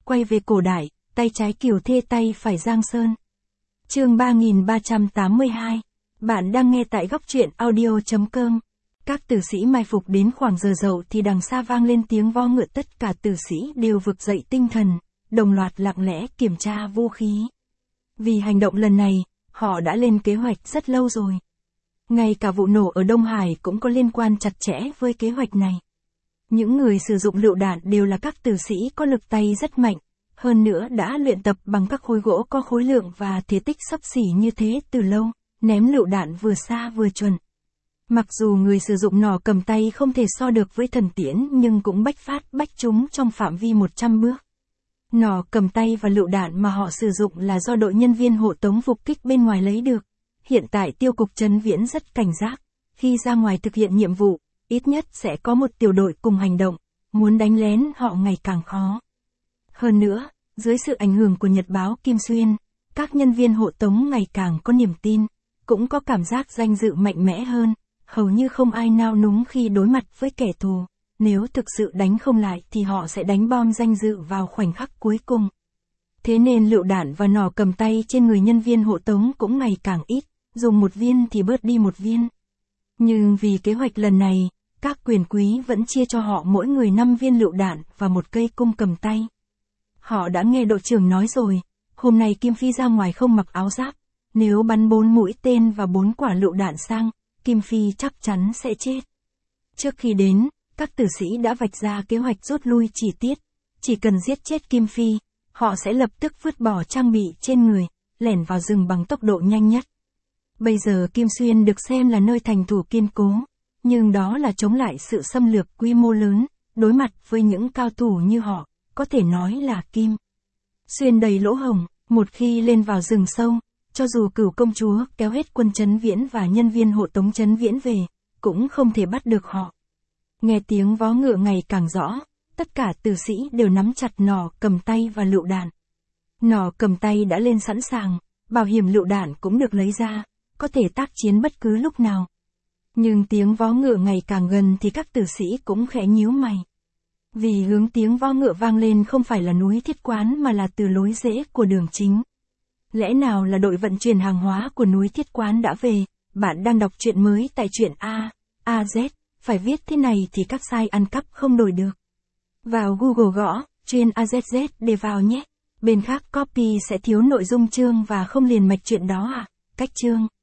quay về cổ đại, tay trái Kiều Thê tay phải Giang Sơn. Chương 3382. Bạn đang nghe tại góc truyện audio.com. Các tử sĩ mai phục đến khoảng giờ dậu thì đằng xa vang lên tiếng vo ngựa, tất cả tử sĩ đều vực dậy tinh thần, đồng loạt lặng lẽ kiểm tra vũ khí. Vì hành động lần này, họ đã lên kế hoạch rất lâu rồi. Ngay cả vụ nổ ở Đông Hải cũng có liên quan chặt chẽ với kế hoạch này. Những người sử dụng lựu đạn đều là các tử sĩ có lực tay rất mạnh, hơn nữa đã luyện tập bằng các khối gỗ có khối lượng và thể tích xấp xỉ như thế từ lâu, ném lựu đạn vừa xa vừa chuẩn. Mặc dù người sử dụng nỏ cầm tay không thể so được với thần tiễn nhưng cũng bách phát bách trúng trong phạm vi 100 bước. Nỏ cầm tay và lựu đạn mà họ sử dụng là do đội nhân viên hộ tống phục kích bên ngoài lấy được. Hiện tại Tiêu cục Trấn Viễn rất cảnh giác, khi ra ngoài thực hiện nhiệm vụ, ít nhất sẽ có một tiểu đội cùng hành động, muốn đánh lén họ ngày càng khó. Hơn nữa, dưới sự ảnh hưởng của nhật báo Kim Xuyên, các nhân viên hộ tống ngày càng có niềm tin, cũng có cảm giác danh dự mạnh mẽ hơn, hầu như không ai nao núng khi đối mặt với kẻ thù, nếu thực sự đánh không lại thì họ sẽ đánh bom danh dự vào khoảnh khắc cuối cùng. Thế nên lựu đạn và nỏ cầm tay trên người nhân viên hộ tống cũng ngày càng ít, dùng một viên thì bớt đi một viên. Nhưng vì kế hoạch lần này, các quyền quý vẫn chia cho họ mỗi người 5 viên lựu đạn và một cây cung cầm tay. Họ đã nghe đội trưởng nói rồi, hôm nay Kim Phi ra ngoài không mặc áo giáp, nếu bắn 4 mũi tên và 4 quả lựu đạn sang, Kim Phi chắc chắn sẽ chết. Trước khi đến, các tử sĩ đã vạch ra kế hoạch rút lui chi tiết, chỉ cần giết chết Kim Phi, họ sẽ lập tức vứt bỏ trang bị trên người, lẻn vào rừng bằng tốc độ nhanh nhất. Bây giờ Kim Xuyên được xem là nơi thành thủ kiên cố, nhưng đó là chống lại sự xâm lược quy mô lớn, đối mặt với những cao thủ như họ, có thể nói là Kim Xuyên đầy lỗ hổng, một khi lên vào rừng sâu, cho dù Cửu công chúa kéo hết quân Trấn Viễn và nhân viên hộ tống Trấn Viễn về, cũng không thể bắt được họ. Nghe tiếng vó ngựa ngày càng rõ, tất cả tử sĩ đều nắm chặt nỏ cầm tay và lựu đạn. Nỏ cầm tay đã lên sẵn sàng, bảo hiểm lựu đạn cũng được lấy ra, có thể tác chiến bất cứ lúc nào. Nhưng tiếng vó ngựa ngày càng gần thì các tử sĩ cũng khẽ nhíu mày. Vì hướng tiếng vó ngựa vang lên không phải là núi Thiết Quán mà là từ lối rẽ của đường chính. Lẽ nào là đội vận chuyển hàng hóa của núi Thiết Quán đã về? Bạn đang đọc truyện mới tại truyện AZ, phải viết thế này thì các site ăn cắp không đổi được. Vào Google gõ, truyện AZZ để vào nhé. Bên khác copy sẽ thiếu nội dung chương và không liền mạch truyện đó à? Cách chương